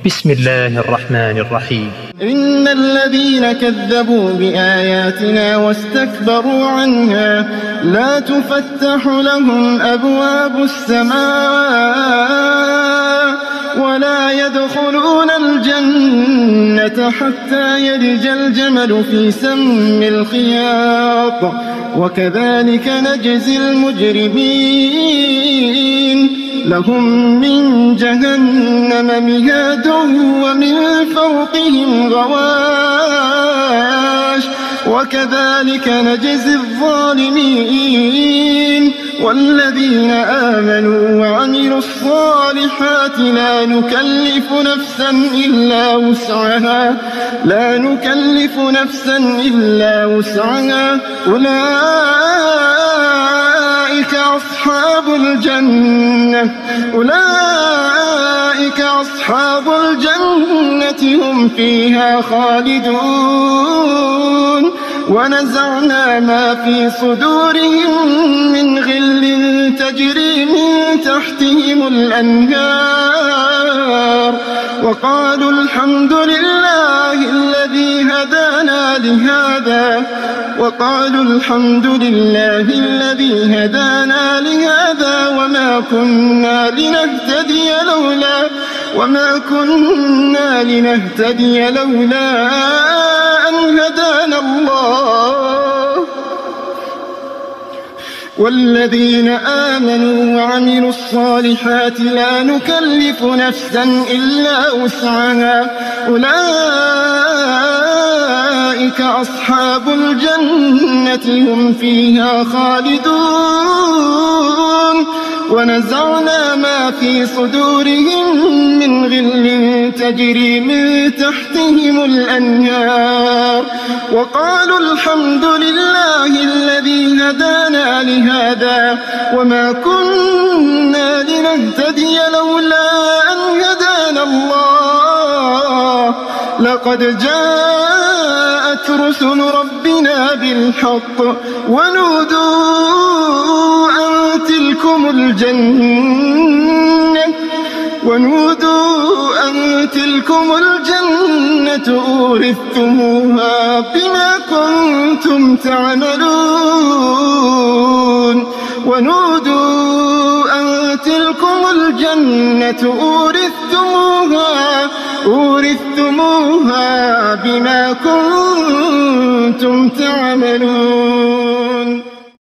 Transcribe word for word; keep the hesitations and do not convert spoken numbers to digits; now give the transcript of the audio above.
بسم الله الرحمن الرحيم. إن الذين كذبوا بآياتنا واستكبروا عنها لا تفتح لهم أبواب السماء ولا يدخلون الجنة حتى يلج الجمل في سم الخياط وكذلك نجزي المجرمين. لهم من جهنم مهاد ومن فوقهم غواش وكذلك نجزي الظالمين. والذين آمنوا وعملوا الصالحات لا نكلف نفسا إلا وسعها لا نكلف نفسا إلا وسعها أولئك أصحاب الجنة أولئك أصحاب الجنة هم فيها خالدون. ونزعنا ما في صدورهم من غل تجري من تحتهم الأنهار وقالوا الحمد لله الذي هدانا لهذا وقالوا الحمد لله الذي هدانا لهذا وما كنا لنهتدي لولا وما كنا لنهتدي لولا أن هدانا الله. والذين آمنوا وعملوا الصالحات لا نكلف نفسا إلا وسعها أولئك أصحاب الجنة هم فيها خالدون. ونزعنا ما في صدورهم من غل تجري من تحتهم الأنهار وقالوا الحمد لله الذي هدانا لهذا وما كنا لنهتدي لولا أن هدانا الله. لقد جاءت رسل ربنا بالحق ونودوا أن تلكم الجنة ونودوا أن تلكم الجنة أورثتموها بما كنتم تعملون ونودوا أن تلكم الجنة أورثتموها أورثتموها بما كنتم تعملون.